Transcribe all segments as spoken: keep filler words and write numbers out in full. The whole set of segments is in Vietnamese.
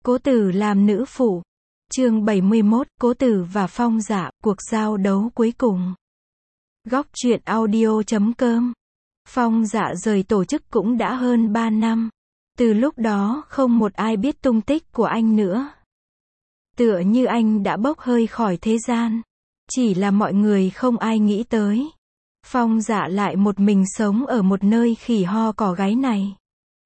Cố Tử làm nữ phụ. Chương bảy mươi mốt, Cố Tử và Phong Dạ, cuộc giao đấu cuối cùng. Góc truyện audio chấm com. Phong Dạ rời tổ chức cũng đã hơn ba năm. Từ lúc đó không một ai biết tung tích của anh nữa. Tựa như anh đã bốc hơi khỏi thế gian. Chỉ là mọi người không ai nghĩ tới. Phong Dạ lại một mình sống ở một nơi khỉ ho cỏ gáy này.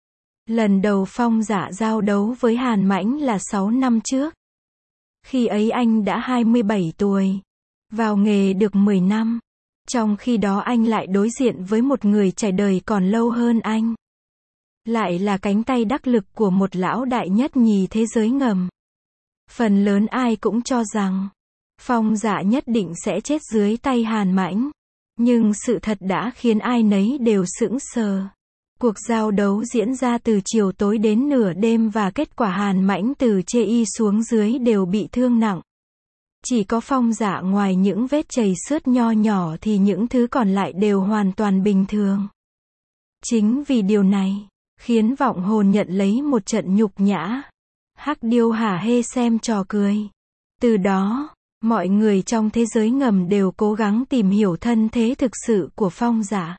Lần đầu Phong Dạ giao đấu với Hàn Mãnh là sáu năm trước. Khi ấy anh đã hai mươi bảy tuổi. Vào nghề được mười năm. Trong khi đó anh lại đối diện với một người trải đời còn lâu hơn anh. Lại là cánh tay đắc lực của một lão đại nhất nhì thế giới ngầm. Phần lớn ai cũng cho rằng Phong Dạ nhất định sẽ chết dưới tay Hàn Mãnh. Nhưng sự thật đã khiến ai nấy đều sững sờ. Cuộc giao đấu diễn ra từ chiều tối đến nửa đêm và kết quả Hàn Mãnh từ chê y xuống dưới đều bị thương nặng. Chỉ có Phong Dạ ngoài những vết chầy xước nho nhỏ thì những thứ còn lại đều hoàn toàn bình thường. Chính vì điều này, khiến vọng hồn nhận lấy một trận nhục nhã. Hắc Điêu hả hê xem trò cười. Từ đó, mọi người trong thế giới ngầm đều cố gắng tìm hiểu thân thế thực sự của Phong Dạ.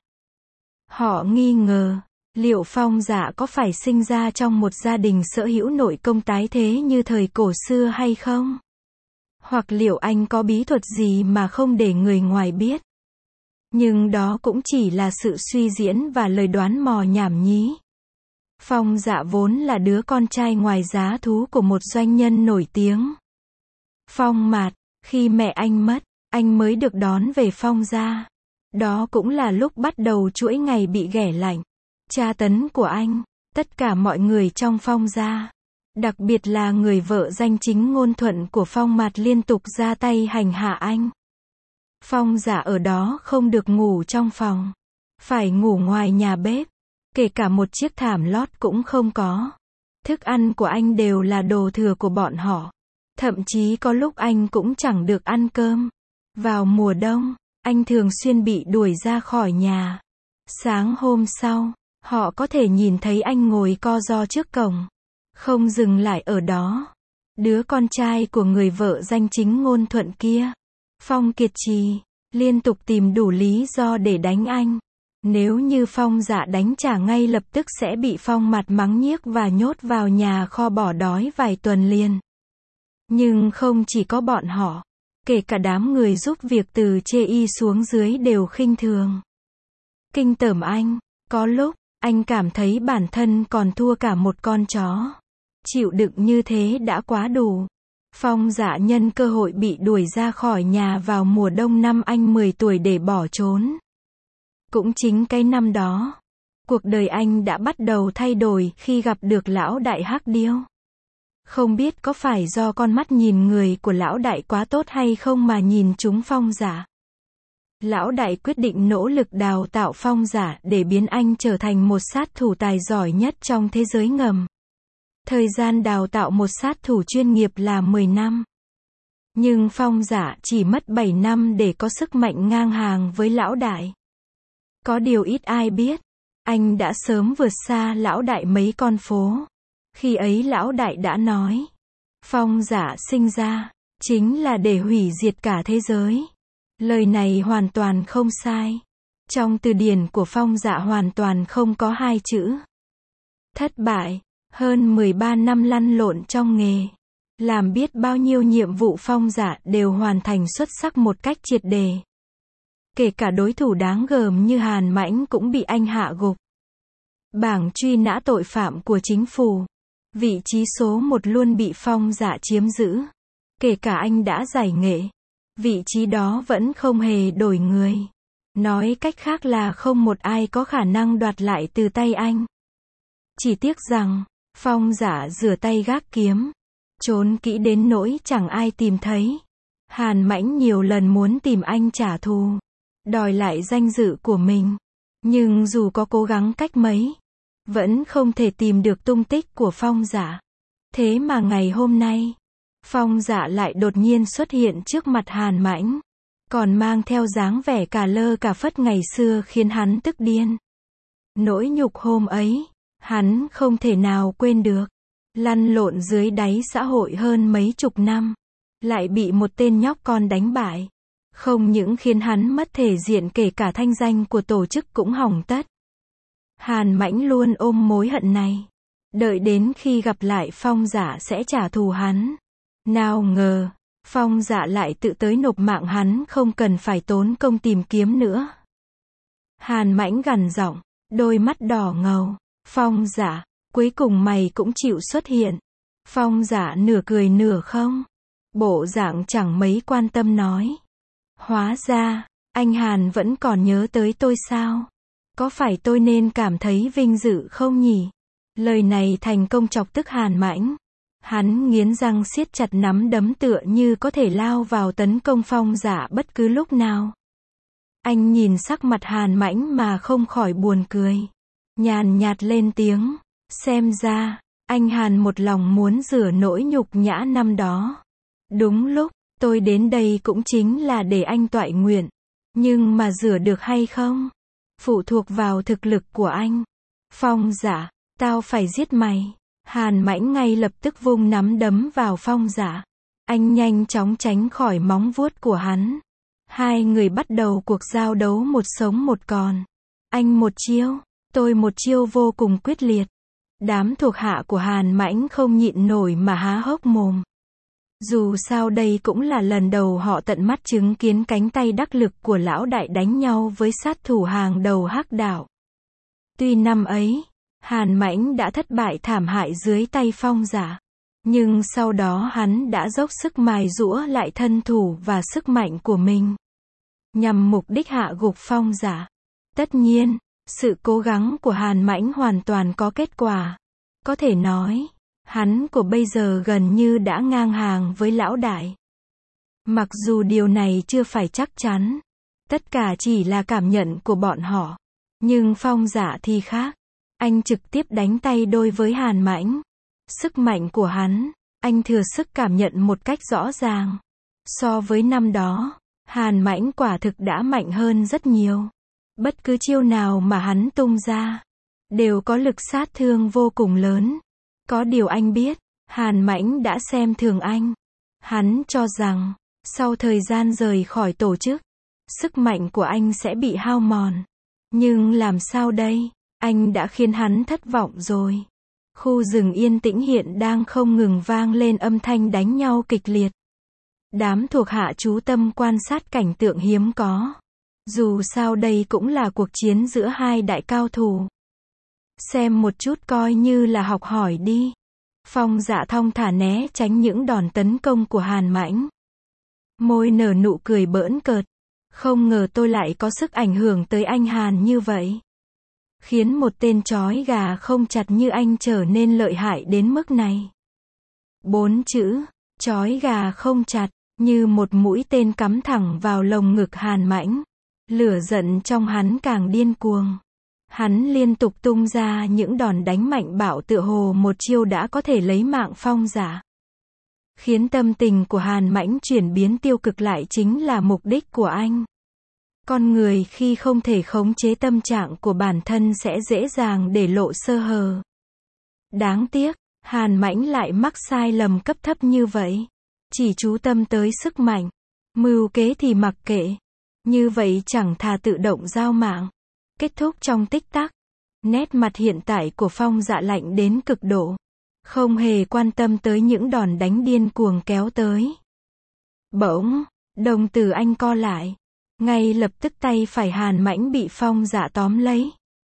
Họ nghi ngờ, liệu Phong Dạ có phải sinh ra trong một gia đình sở hữu nội công tái thế như thời cổ xưa hay không? Hoặc liệu anh có bí thuật gì mà không để người ngoài biết? Nhưng đó cũng chỉ là sự suy diễn và lời đoán mò nhảm nhí. Phong Dạ vốn là đứa con trai ngoài giá thú của một doanh nhân nổi tiếng. Phong Mạt, khi mẹ anh mất, anh mới được đón về Phong gia. Đó cũng là lúc bắt đầu chuỗi ngày bị ghẻ lạnh, tra tấn của anh. Tất cả mọi người trong Phong gia, đặc biệt là người vợ danh chính ngôn thuận của Phong Mạt liên tục ra tay hành hạ anh. Phong Dạ ở đó không được ngủ trong phòng, phải ngủ ngoài nhà bếp, kể cả một chiếc thảm lót cũng không có. Thức ăn của anh đều là đồ thừa của bọn họ. Thậm chí có lúc anh cũng chẳng được ăn cơm. Vào mùa đông, anh thường xuyên bị đuổi ra khỏi nhà. Sáng hôm sau, họ có thể nhìn thấy anh ngồi co ro trước cổng. Không dừng lại ở đó. Đứa con trai của người vợ danh chính ngôn thuận kia, Phong Kiệt Trì, liên tục tìm đủ lý do để đánh anh. Nếu như Phong Dạ đánh trả ngay lập tức sẽ bị Phong Mạt mắng nhiếc và nhốt vào nhà kho bỏ đói vài tuần liền. Nhưng không chỉ có bọn họ, kể cả đám người giúp việc từ chê y xuống dưới đều khinh thường. Kinh tởm anh, có lúc, anh cảm thấy bản thân còn thua cả một con chó. Chịu đựng như thế đã quá đủ. Phong Dạ nhân cơ hội bị đuổi ra khỏi nhà vào mùa đông năm anh mười tuổi để bỏ trốn. Cũng chính cái năm đó, cuộc đời anh đã bắt đầu thay đổi khi gặp được lão đại Hắc Điêu. Không biết có phải do con mắt nhìn người của lão đại quá tốt hay không mà nhìn trúng Phong Dạ. Lão đại quyết định nỗ lực đào tạo Phong Dạ để biến anh trở thành một sát thủ tài giỏi nhất trong thế giới ngầm. Thời gian đào tạo một sát thủ chuyên nghiệp là mười năm. Nhưng Phong Dạ chỉ mất bảy năm để có sức mạnh ngang hàng với lão đại. Có điều ít ai biết, anh đã sớm vượt xa lão đại mấy con phố. Khi ấy lão đại đã nói, Phong Dạ sinh ra, chính là để hủy diệt cả thế giới. Lời này hoàn toàn không sai. Trong từ điển của Phong Dạ hoàn toàn không có hai chữ thất bại. Hơn mười ba năm lăn lộn trong nghề, làm biết bao nhiêu nhiệm vụ Phong Dạ đều hoàn thành xuất sắc một cách triệt để. Kể cả đối thủ đáng gờm như Hàn Mãnh cũng bị anh hạ gục. Bảng truy nã tội phạm của chính phủ, vị trí số một luôn bị Phong Dạ chiếm giữ. Kể cả anh đã giải nghệ, vị trí đó vẫn không hề đổi người. Nói cách khác là không một ai có khả năng đoạt lại từ tay anh. Chỉ tiếc rằng, Phong Dạ rửa tay gác kiếm, trốn kỹ đến nỗi chẳng ai tìm thấy. Hàn Mãnh nhiều lần muốn tìm anh trả thù, đòi lại danh dự của mình. Nhưng dù có cố gắng cách mấy, vẫn không thể tìm được tung tích của Phong Dạ. Thế mà ngày hôm nay, Phong Dạ lại đột nhiên xuất hiện trước mặt Hàn Mãnh, còn mang theo dáng vẻ cả lơ cả phất ngày xưa khiến hắn tức điên. Nỗi nhục hôm ấy, hắn không thể nào quên được. Lăn lộn dưới đáy xã hội hơn mấy chục năm. Lại bị một tên nhóc con đánh bại. Không những khiến hắn mất thể diện, kể cả thanh danh của tổ chức cũng hỏng tất. Hàn Mãnh luôn ôm mối hận này. Đợi đến khi gặp lại Phong Dạ sẽ trả thù hắn. Nào ngờ, Phong Dạ lại tự tới nộp mạng hắn, không cần phải tốn công tìm kiếm nữa. Hàn Mãnh gằn giọng, đôi mắt đỏ ngầu. Phong Dạ, cuối cùng mày cũng chịu xuất hiện. Phong Dạ nửa cười nửa không. Bộ dạng chẳng mấy quan tâm nói. Hóa ra, anh Hàn vẫn còn nhớ tới tôi sao? Có phải tôi nên cảm thấy vinh dự không nhỉ? Lời này thành công chọc tức Hàn Mãnh. Hắn nghiến răng siết chặt nắm đấm, tựa như có thể lao vào tấn công Phong Dạ bất cứ lúc nào. Anh nhìn sắc mặt Hàn Mãnh mà không khỏi buồn cười. Nhàn nhạt lên tiếng. Xem ra, anh Hàn một lòng muốn rửa nỗi nhục nhã năm đó. Đúng lúc, tôi đến đây cũng chính là để anh toại nguyện. Nhưng mà rửa được hay không? Phụ thuộc vào thực lực của anh. Phong Dạ, tao phải giết mày. Hàn Mãnh ngay lập tức vung nắm đấm vào Phong Dạ. Anh nhanh chóng tránh khỏi móng vuốt của hắn. Hai người bắt đầu cuộc giao đấu một sống một còn. Anh một chiêu, tôi một chiêu, vô cùng quyết liệt. Đám thuộc hạ của Hàn Mãnh không nhịn nổi mà há hốc mồm. Dù sao đây cũng là lần đầu họ tận mắt chứng kiến cánh tay đắc lực của lão đại đánh nhau với sát thủ hàng đầu Hắc Đạo. Tuy năm ấy, Hàn Mãnh đã thất bại thảm hại dưới tay Phong Dạ, nhưng sau đó hắn đã dốc sức mài giũa lại thân thủ và sức mạnh của mình, nhằm mục đích hạ gục Phong Dạ. Tất nhiên, sự cố gắng của Hàn Mãnh hoàn toàn có kết quả. Có thể nói, hắn của bây giờ gần như đã ngang hàng với lão đại. Mặc dù điều này chưa phải chắc chắn, tất cả chỉ là cảm nhận của bọn họ. Nhưng Phong Dạ thì khác. Anh trực tiếp đánh tay đôi với Hàn Mãnh. Sức mạnh của hắn, anh thừa sức cảm nhận một cách rõ ràng. So với năm đó, Hàn Mãnh quả thực đã mạnh hơn rất nhiều. Bất cứ chiêu nào mà hắn tung ra, đều có lực sát thương vô cùng lớn. Có điều anh biết, Hàn Mãnh đã xem thường anh. Hắn cho rằng, sau thời gian rời khỏi tổ chức, sức mạnh của anh sẽ bị hao mòn. Nhưng làm sao đây? Anh đã khiến hắn thất vọng rồi. Khu rừng yên tĩnh hiện đang không ngừng vang lên âm thanh đánh nhau kịch liệt. Đám thuộc hạ chú tâm quan sát cảnh tượng hiếm có. Dù sao đây cũng là cuộc chiến giữa hai đại cao thủ. Xem một chút coi như là học hỏi đi. Phong Dạ thong thả né tránh những đòn tấn công của Hàn Mãnh. Môi nở nụ cười bỡn cợt. Không ngờ tôi lại có sức ảnh hưởng tới anh Hàn như vậy. Khiến một tên chói gà không chặt như anh trở nên lợi hại đến mức này. Bốn chữ, chói gà không chặt, như một mũi tên cắm thẳng vào lồng ngực Hàn Mãnh. Lửa giận trong hắn càng điên cuồng. Hắn liên tục tung ra những đòn đánh mạnh bạo, tựa hồ một chiêu đã có thể lấy mạng Phong Dạ. Khiến tâm tình của Hàn Mãnh chuyển biến tiêu cực lại chính là mục đích của anh. Con người khi không thể khống chế tâm trạng của bản thân sẽ dễ dàng để lộ sơ hở. Đáng tiếc, Hàn Mãnh lại mắc sai lầm cấp thấp như vậy. Chỉ chú tâm tới sức mạnh. Mưu kế thì mặc kệ. Như vậy chẳng thà tự động giao mạng. Kết thúc trong tích tắc. Nét mặt hiện tại của Phong Dạ lạnh đến cực độ. Không hề quan tâm tới những đòn đánh điên cuồng kéo tới. Bỗng, đồng tử anh co lại. Ngay lập tức tay phải Hàn Mãnh bị Phong Dạ tóm lấy.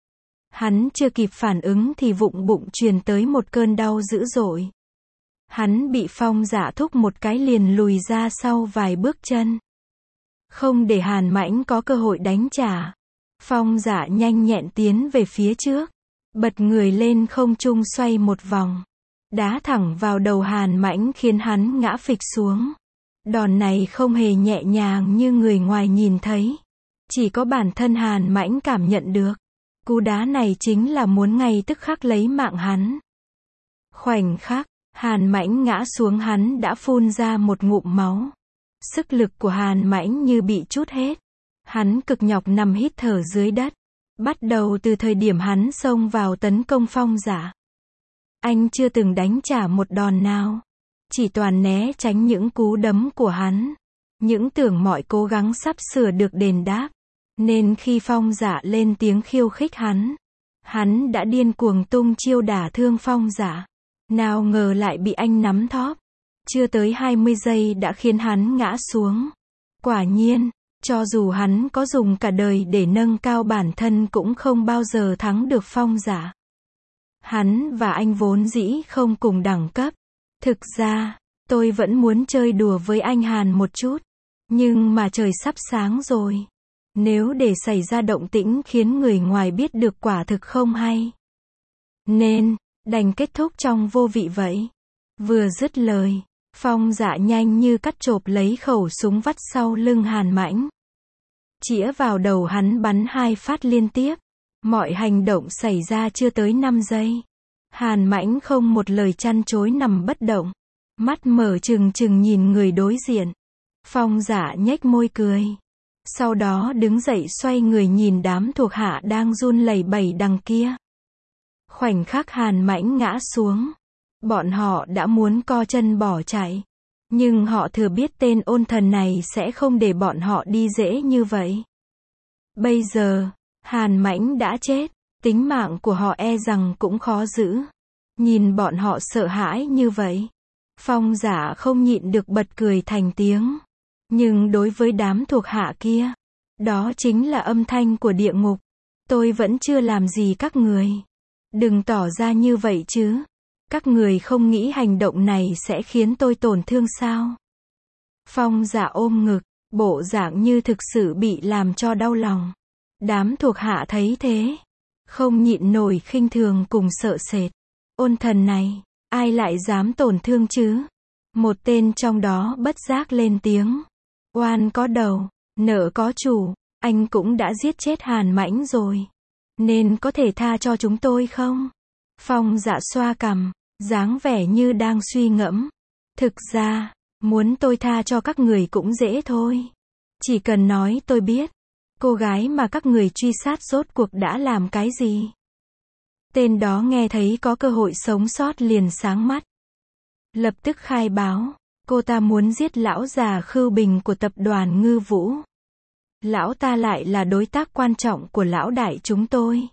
Hắn chưa kịp phản ứng thì vụng bụng truyền tới một cơn đau dữ dội. Hắn bị Phong Dạ thúc một cái liền lùi ra sau vài bước chân. Không để Hàn Mãnh có cơ hội đánh trả. Phong Dạ nhanh nhẹn tiến về phía trước. Bật người lên không trung xoay một vòng. Đá thẳng vào đầu Hàn Mãnh khiến hắn ngã phịch xuống. Đòn này không hề nhẹ nhàng như người ngoài nhìn thấy. Chỉ có bản thân Hàn Mãnh cảm nhận được. Cú đá này chính là muốn ngay tức khắc lấy mạng hắn. Khoảnh khắc, Hàn Mãnh ngã xuống, hắn đã phun ra một ngụm máu. Sức lực của Hàn Mãnh như bị trút hết. Hắn cực nhọc nằm hít thở dưới đất. Bắt đầu từ thời điểm hắn xông vào tấn công Phong Dạ. Anh chưa từng đánh trả một đòn nào. Chỉ toàn né tránh những cú đấm của hắn. Những tưởng mọi cố gắng sắp sửa được đền đáp. Nên khi Phong Dạ lên tiếng khiêu khích hắn, hắn đã điên cuồng tung chiêu đả thương Phong Dạ. Nào ngờ lại bị anh nắm thóp. Chưa tới hai mươi giây đã khiến hắn ngã xuống. Quả nhiên, cho dù hắn có dùng cả đời để nâng cao bản thân cũng không bao giờ thắng được Phong Dạ. Hắn và anh vốn dĩ không cùng đẳng cấp. Thực ra, tôi vẫn muốn chơi đùa với anh Hàn một chút. Nhưng mà trời sắp sáng rồi. Nếu để xảy ra động tĩnh khiến người ngoài biết được quả thực không hay. Nên, đành kết thúc trong vô vị vậy. Vừa dứt lời, Phong Dạ nhanh như cắt chộp lấy khẩu súng vắt sau lưng Hàn Mãnh. Chĩa vào đầu hắn bắn hai phát liên tiếp. Mọi hành động xảy ra chưa tới năm giây. Hàn Mãnh không một lời chăn chối nằm bất động. Mắt mở trừng trừng nhìn người đối diện. Phong Dạ nhếch môi cười. Sau đó đứng dậy xoay người nhìn đám thuộc hạ đang run lẩy bẩy đằng kia. Khoảnh khắc Hàn Mãnh ngã xuống. Bọn họ đã muốn co chân bỏ chạy. Nhưng họ thừa biết tên ôn thần này sẽ không để bọn họ đi dễ như vậy. Bây giờ, Hàn Mãnh đã chết. Tính mạng của họ e rằng cũng khó giữ. Nhìn bọn họ sợ hãi như vậy. Phong Dạ không nhịn được bật cười thành tiếng. Nhưng đối với đám thuộc hạ kia, đó chính là âm thanh của địa ngục. Tôi vẫn chưa làm gì các người. Đừng tỏ ra như vậy chứ. Các người không nghĩ hành động này sẽ khiến tôi tổn thương sao? Phong Dạ ôm ngực, bộ dạng như thực sự bị làm cho đau lòng. Đám thuộc hạ thấy thế, không nhịn nổi khinh thường cùng sợ sệt. Ôn thần này, ai lại dám tổn thương chứ? Một tên trong đó bất giác lên tiếng. Oan có đầu, nợ có chủ, anh cũng đã giết chết Hàn Mãnh rồi. Nên có thể tha cho chúng tôi không? Phong Dạ xoa cằm, dáng vẻ như đang suy ngẫm. Thực ra, muốn tôi tha cho các người cũng dễ thôi. Chỉ cần nói tôi biết, cô gái mà các người truy sát rốt cuộc đã làm cái gì. Tên đó nghe thấy có cơ hội sống sót liền sáng mắt. Lập tức khai báo, cô ta muốn giết lão già Khưu Bình của tập đoàn Ngư Vũ. Lão ta lại là đối tác quan trọng của lão đại chúng tôi.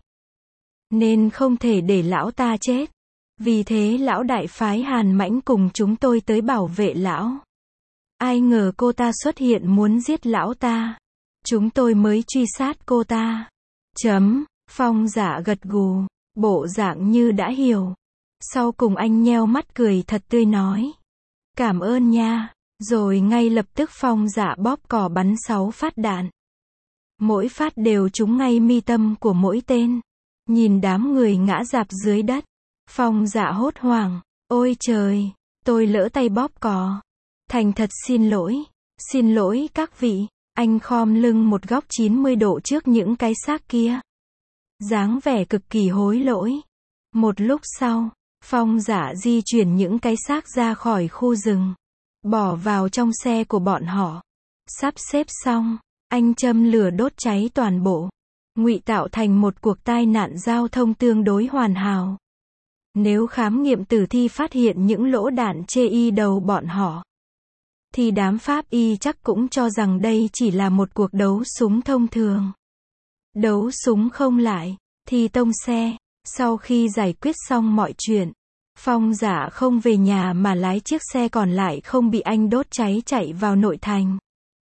Nên không thể để lão ta chết. Vì thế lão đại phái Hàn Mãnh cùng chúng tôi tới bảo vệ lão. Ai ngờ cô ta xuất hiện muốn giết lão ta. Chúng tôi mới truy sát cô ta. Chấm, Phong Dạ gật gù, bộ dạng như đã hiểu. Sau cùng anh nheo mắt cười thật tươi nói. Cảm ơn nha. Rồi ngay lập tức Phong Dạ bóp cò bắn sáu phát đạn. Mỗi phát đều trúng ngay mi tâm của mỗi tên. Nhìn đám người ngã rạp dưới đất. Phong Dạ hốt hoảng. Ôi trời, tôi lỡ tay bóp cò. Thành thật xin lỗi. Xin lỗi các vị. Anh khom lưng một góc chín mươi độ trước những cái xác kia. Dáng vẻ cực kỳ hối lỗi. Một lúc sau, Phong Dạ di chuyển những cái xác ra khỏi khu rừng. Bỏ vào trong xe của bọn họ. Sắp xếp xong, anh châm lửa đốt cháy toàn bộ. Ngụy tạo thành một cuộc tai nạn giao thông tương đối hoàn hảo. Nếu khám nghiệm tử thi phát hiện những lỗ đạn chê y đầu bọn họ, thì đám pháp y chắc cũng cho rằng đây chỉ là một cuộc đấu súng thông thường. Đấu súng không lại, thì tông xe. Sau khi giải quyết xong mọi chuyện, Phong Dạ không về nhà mà lái chiếc xe còn lại không bị anh đốt cháy chạy vào nội thành.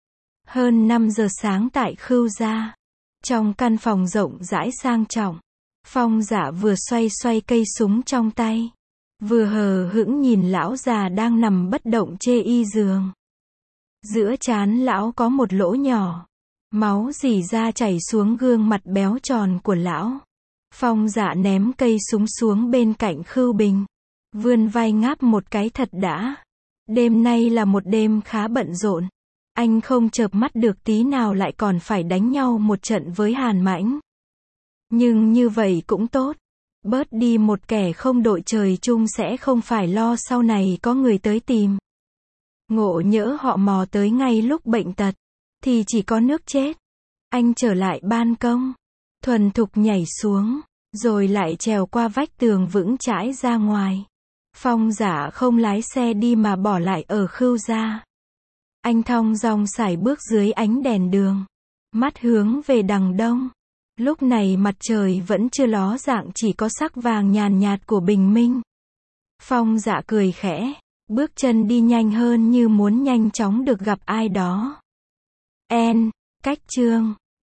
Hơn năm giờ sáng tại Khưu gia, trong căn phòng rộng rãi sang trọng, Phong Dạ vừa xoay xoay cây súng trong tay, vừa hờ hững nhìn lão già đang nằm bất động chê y giường. Giữa trán lão có một lỗ nhỏ, máu rỉ ra chảy xuống gương mặt béo tròn của lão. Phong Dạ ném cây súng xuống bên cạnh Khưu Bình, vươn vai ngáp một cái thật đã. Đêm nay là một đêm khá bận rộn. Anh không chợp mắt được tí nào lại còn phải đánh nhau một trận với Hàn Mãnh. Nhưng như vậy cũng tốt. Bớt đi một kẻ không đội trời chung sẽ không phải lo sau này có người tới tìm. Ngộ nhỡ họ mò tới ngay lúc bệnh tật, thì chỉ có nước chết. Anh trở lại ban công, thuần thục nhảy xuống, rồi lại trèo qua vách tường vững chãi ra ngoài. Phong Dạ không lái xe đi mà bỏ lại ở Khưu gia. Anh thong dong sải bước dưới ánh đèn đường, mắt hướng về đằng đông. Lúc này mặt trời vẫn chưa ló dạng, chỉ có sắc vàng nhàn nhạt của bình minh. Phong Dạ cười khẽ, bước chân đi nhanh hơn như muốn nhanh chóng được gặp ai đó. En, cách chương